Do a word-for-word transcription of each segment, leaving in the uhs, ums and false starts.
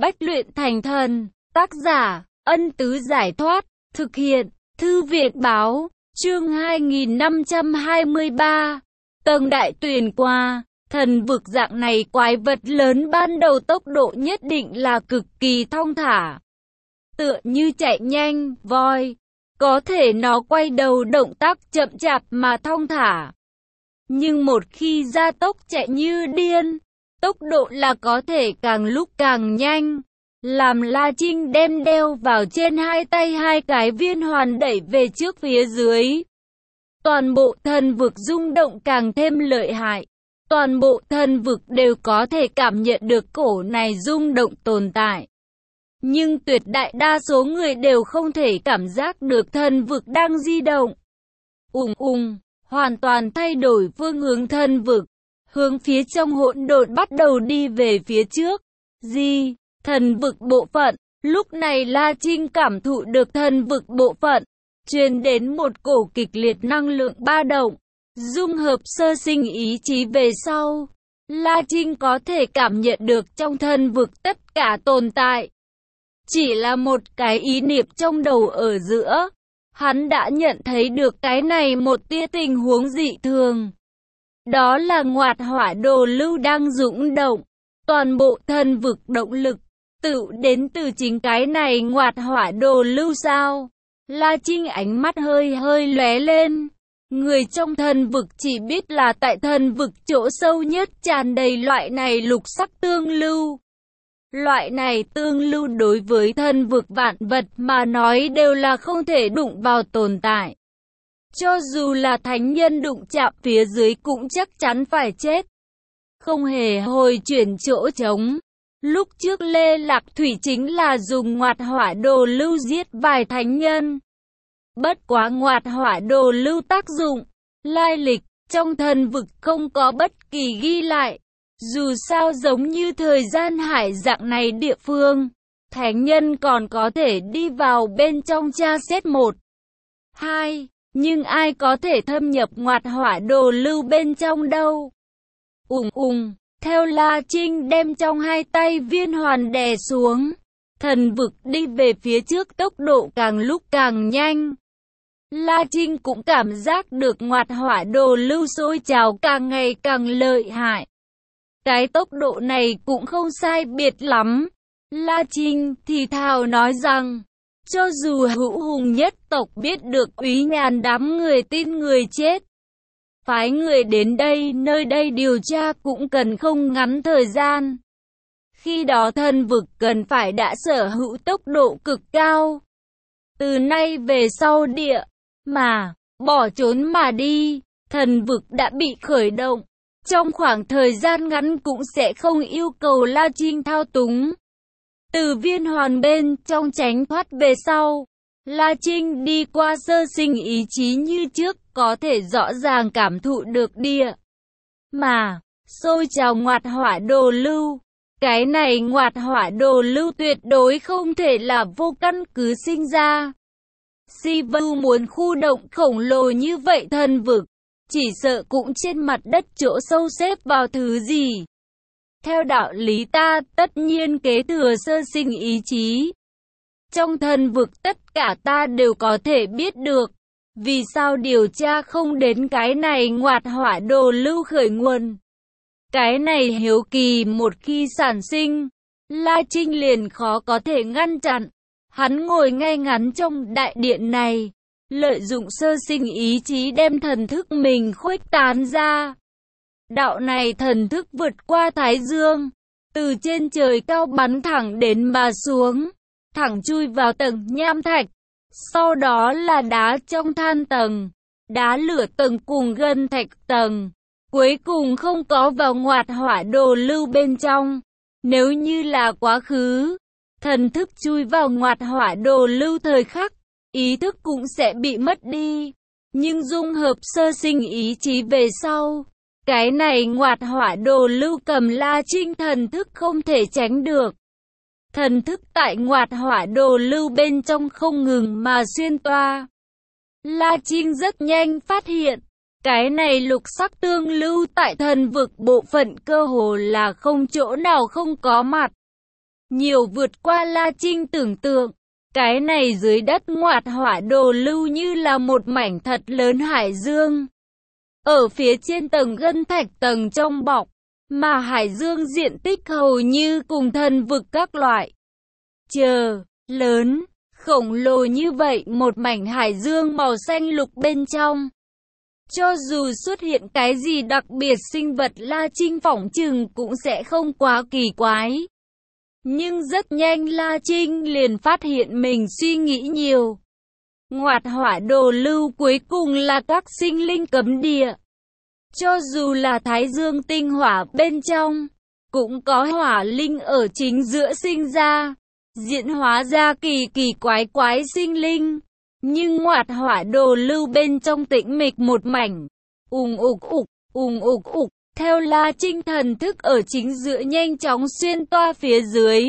Bách luyện thành thần. Tác giả, Ân Tứ Giải Thoát. Thực hiện, Thư viện Báo. Chương hai nghìn năm trăm hai mươi ba. Tầng Đại Tuyền qua. Thần vực dạng này quái vật lớn ban đầu tốc độ nhất định là cực kỳ thong thả. Tựa như chạy nhanh, voi. Có thể nó quay đầu động tác chậm chạp mà thong thả. Nhưng một khi gia tốc chạy như điên, tốc độ là có thể càng lúc càng nhanh. Làm La Trinh đem đeo vào trên hai tay hai cái viên hoàn đẩy về trước phía dưới. Toàn bộ thần vực rung động càng thêm lợi hại. Toàn bộ thần vực đều có thể cảm nhận được cổ này rung động tồn tại. Nhưng tuyệt đại đa số người đều không thể cảm giác được thần vực đang di động. Ùng ùng, hoàn toàn thay đổi phương hướng thần vực. Hướng phía trong hỗn độn bắt đầu đi về phía trước. Di, thần vực bộ phận. Lúc này La Trinh cảm thụ được thần vực bộ phận. Truyền đến một cổ kịch liệt năng lượng ba động. Dung hợp sơ sinh ý chí về sau. La Trinh có thể cảm nhận được trong thần vực tất cả tồn tại. Chỉ là một cái ý niệm trong đầu ở giữa. Hắn đã nhận thấy được cái này một tia tình huống dị thường. Đó là ngoạt hỏa đồ lưu đang dũng động. Toàn bộ thần vực động lực tự đến từ chính cái này ngoạt hỏa đồ lưu sao. La Trinh ánh mắt hơi hơi lóe lên. Người trong thần vực chỉ biết là tại thần vực chỗ sâu nhất tràn đầy loại này lục sắc tương lưu. Loại này tương lưu đối với thần vực vạn vật mà nói đều là không thể đụng vào tồn tại. Cho dù là thánh nhân đụng chạm phía dưới cũng chắc chắn phải chết. Không hề hồi chuyển chỗ trống. Lúc trước Lê Lạc Thủy chính là dùng ngoạt hỏa đồ lưu giết vài thánh nhân. Bất quá ngoạt hỏa đồ lưu tác dụng, lai lịch, trong thần vực không có bất kỳ ghi lại. Dù sao giống như thời gian hải dạng này địa phương, thánh nhân còn có thể đi vào bên trong tra xét một, hai, nhưng ai có thể thâm nhập ngoạt hỏa đồ lưu bên trong đâu. Ùng ùng, theo La Trinh đem trong hai tay viên hoàn đè xuống, thần vực đi về phía trước tốc độ càng lúc càng nhanh. La Trinh cũng cảm giác được ngoạt hỏa đồ lưu sôi trào càng ngày càng lợi hại. Cái tốc độ này cũng không sai biệt lắm. La Trinh thì thào nói rằng, cho dù hữu hùng nhất tộc biết được Úy Nhàn đám người tin người chết, phái người đến đây nơi đây điều tra cũng cần không ngắn thời gian. Khi đó thần vực cần phải đã sở hữu tốc độ cực cao. Từ nay về sau địa mà bỏ trốn mà đi, thần vực đã bị khởi động. Trong khoảng thời gian ngắn cũng sẽ không yêu cầu La Trinh thao túng. Từ viên hoàn bên trong tránh thoát về sau, La Trinh đi qua sơ sinh ý chí như trước, có thể rõ ràng cảm thụ được địa mà sôi trào ngoạt hỏa đồ lưu. Cái này ngoạt hỏa đồ lưu tuyệt đối không thể là vô căn cứ sinh ra. Si Vu muốn khu động khổng lồ như vậy thần vực, chỉ sợ cũng trên mặt đất chỗ sâu xếp vào thứ gì. Theo đạo lý ta tất nhiên kế thừa sơ sinh ý chí. Trong thần vực tất cả ta đều có thể biết được. Vì sao điều tra không đến cái này ngoạt hỏa đồ lưu khởi nguồn? Cái này hiếu kỳ một khi sản sinh, La Trinh liền khó có thể ngăn chặn. Hắn ngồi ngay ngắn trong đại điện này, lợi dụng sơ sinh ý chí đem thần thức mình khuếch tán ra. Đạo này thần thức vượt qua Thái Dương, từ trên trời cao bắn thẳng đến mà xuống, thẳng chui vào tầng nham thạch. Sau đó là đá trong than tầng, đá lửa tầng cùng gân thạch tầng. Cuối cùng không có vào ngoạt hỏa đồ lưu bên trong. Nếu như là quá khứ, thần thức chui vào ngoạt hỏa đồ lưu thời khắc, ý thức cũng sẽ bị mất đi. Nhưng dung hợp sơ sinh ý chí về sau, cái này ngoạt hỏa đồ lưu cầm La Trinh thần thức không thể tránh được. Thần thức tại ngoạt hỏa đồ lưu bên trong không ngừng mà xuyên toa. La Trinh rất nhanh phát hiện, cái này lục sắc tương lưu tại thần vực bộ phận cơ hồ là không chỗ nào không có mặt. nhiều vượt qua La Trinh tưởng tượng. Cái này dưới đất Ngoạt Hỏa Đồ Lưu như là một mảnh thật lớn hải dương. Ở phía trên tầng ngân thạch tầng trong bọc, mà hải dương diện tích hầu như cùng thần vực các loại. Chờ, lớn, khổng lồ như vậy một mảnh hải dương màu xanh lục bên trong. Cho dù xuất hiện cái gì đặc biệt sinh vật La Trinh phỏng chừng cũng sẽ không quá kỳ quái. Nhưng rất nhanh La Trinh liền phát hiện mình suy nghĩ nhiều. Ngoạt Hỏa Đồ Lưu cuối cùng là các sinh linh cấm địa. Cho dù là Thái Dương tinh hỏa bên trong, cũng có hỏa linh ở chính giữa sinh ra, diễn hóa ra kỳ kỳ quái quái sinh linh. Nhưng Ngoạt Hỏa Đồ Lưu bên trong tĩnh mịch một mảnh, ùng ục ục, ùng ục ục, theo La Trinh thần thức ở chính giữa nhanh chóng xuyên toa phía dưới.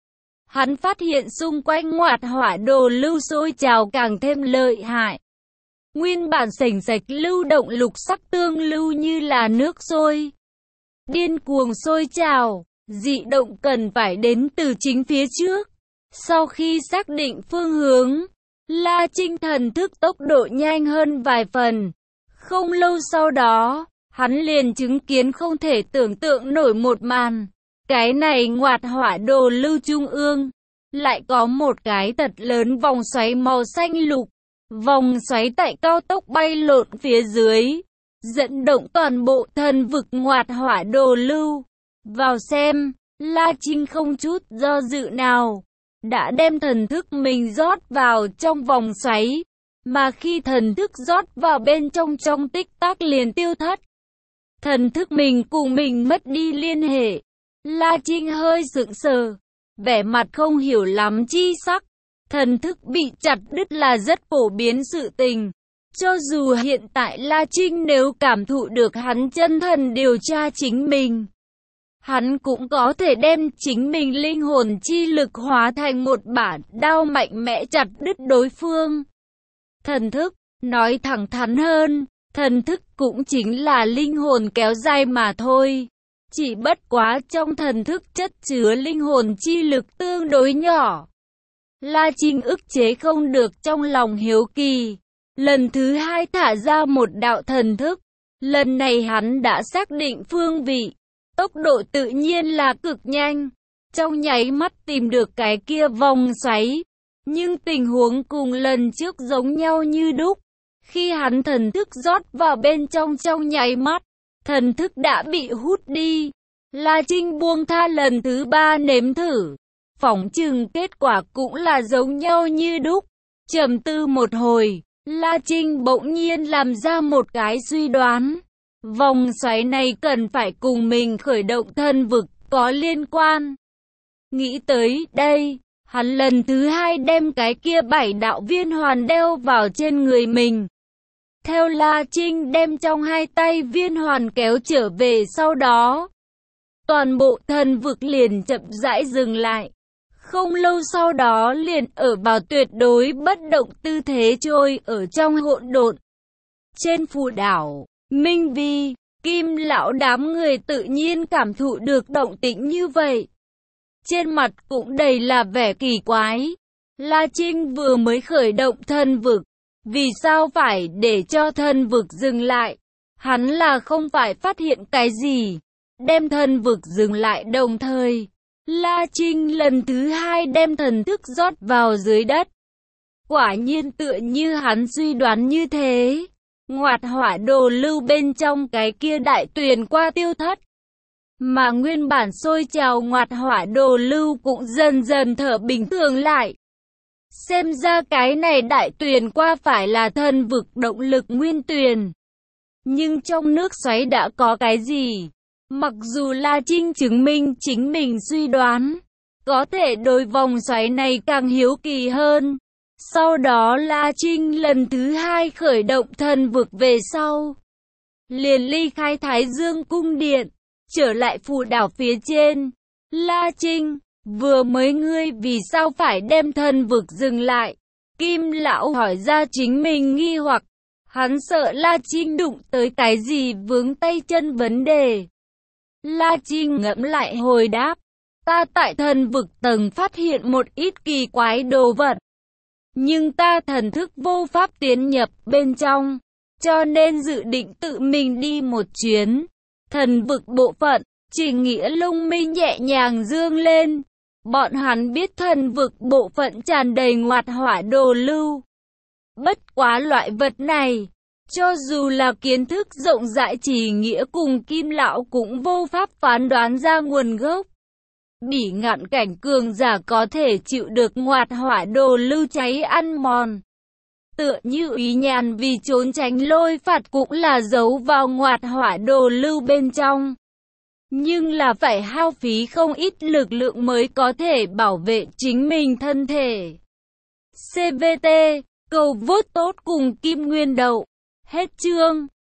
Hắn phát hiện xung quanh Ngoạt Hỏa Đồ Lưu sôi trào càng thêm lợi hại. Nguyên bản sành sạch lưu động lục sắc tương lưu như là nước sôi, điên cuồng sôi trào, dị động cần phải đến từ chính phía trước. Sau khi xác định phương hướng, La Trinh thần thức tốc độ nhanh hơn vài phần. Không lâu sau đó, hắn liền chứng kiến không thể tưởng tượng nổi một màn. Cái này Ngoạt Hỏa Đồ Lưu trung ương, lại có một cái thật lớn vòng xoáy màu xanh lục. Vòng xoáy tại cao tốc bay lộn phía dưới, dẫn động toàn bộ thần vực Ngoạt Hỏa Đồ Lưu. Vào xem, La Trinh không chút do dự nào, đã đem thần thức mình rót vào trong vòng xoáy, mà khi thần thức rót vào bên trong trong tích tắc liền tiêu thất. Thần thức mình cùng mình mất đi liên hệ. La Trinh hơi sững sờ, vẻ mặt không hiểu lắm chi sắc. Thần thức bị chặt đứt là rất phổ biến sự tình. Cho dù hiện tại La Trinh nếu cảm thụ được hắn chân thần điều tra chính mình, hắn cũng có thể đem chính mình linh hồn chi lực hóa thành một bản đao mạnh mẽ chặt đứt đối phương. Thần thức, nói thẳng thắn hơn, thần thức cũng chính là linh hồn kéo dài mà thôi. Chỉ bất quá trong thần thức chất chứa linh hồn chi lực tương đối nhỏ. La Trinh ức chế không được trong lòng hiếu kỳ. Lần thứ hai thả ra một đạo thần thức. Lần này hắn đã xác định phương vị. Tốc độ tự nhiên là cực nhanh. Trong nháy mắt tìm được cái kia vòng xoáy. Nhưng tình huống cùng lần trước giống nhau như đúc. Khi hắn thần thức rót vào bên trong trong nháy mắt, thần thức đã bị hút đi. La Trinh buông tha lần thứ ba nếm thử. Phỏng chừng kết quả cũng là giống nhau như đúc. Trầm tư một hồi, La Trinh bỗng nhiên làm ra một cái suy đoán. Vòng xoáy này cần phải cùng mình khởi động thân vực có liên quan. Nghĩ tới đây, hắn lần thứ hai đem cái kia bảy đạo viên hoàn đeo vào trên người mình. Theo La Trinh đem trong hai tay viên hoàn kéo trở về sau đó, toàn bộ thần vực liền chậm rãi dừng lại. Không lâu sau đó liền ở vào tuyệt đối bất động tư thế trôi ở trong hỗn độn. Trên phù đảo, Minh Vi, Kim Lão đám người tự nhiên cảm thụ được động tĩnh như vậy. Trên mặt cũng đầy là vẻ kỳ quái. La Trinh vừa mới khởi động thân vực, vì sao phải để cho thân vực dừng lại? Hắn là không phải phát hiện cái gì, đem thân vực dừng lại đồng thời. La Trinh lần thứ hai đem thần thức rót vào dưới đất. Quả nhiên tựa như hắn suy đoán như thế. Ngoạt Hỏa Đồ Lưu bên trong cái kia đại tuyền qua tiêu thất. Mà nguyên bản sôi trào Ngoạt Hỏa Đồ Lưu cũng dần dần thở bình thường lại. Xem ra cái này đại tuyền qua phải là thần vực động lực nguyên tuyền. Nhưng trong nước xoáy đã có cái gì? Mặc dù La Trinh chứng minh chính mình suy đoán, có thể đối vòng xoáy này càng hiếu kỳ hơn. Sau đó La Trinh lần thứ hai khởi động thần vực về sau, liền ly khai Thái Dương cung điện, trở lại phù đảo phía trên. La Trinh, vừa mới ngươi vì sao phải đem thần vực dừng lại? Kim Lão hỏi ra chính mình nghi hoặc, hắn sợ La Trinh đụng tới cái gì vướng tay chân vấn đề. La Trinh ngẫm lại hồi đáp, Ta tại thần vực tầng phát hiện một ít kỳ quái đồ vật, nhưng ta thần thức vô pháp tiến nhập bên trong, cho nên dự định tự mình đi một chuyến. Thần vực bộ phận, Trình Nghĩa lông mi nhẹ nhàng dương lên. Bọn hắn biết thần vực bộ phận tràn đầy ngoạt hỏa đồ lưu. Bất quá loại vật này, cho dù là kiến thức rộng rãi Chỉ Nghĩa cùng Kim Lão cũng vô pháp phán đoán ra nguồn gốc. Bỉ ngạn cảnh cường giả có thể chịu được ngoạt hỏa đồ lưu cháy ăn mòn. Tựa như Ý Nhàn vì trốn tránh lôi phạt cũng là giấu vào ngoạt hỏa đồ lưu bên trong. Nhưng là phải hao phí không ít lực lượng mới có thể bảo vệ chính mình thân thể. xê vê tê, cầu vote tốt cùng Kim Nguyên Đậu. Hết chương.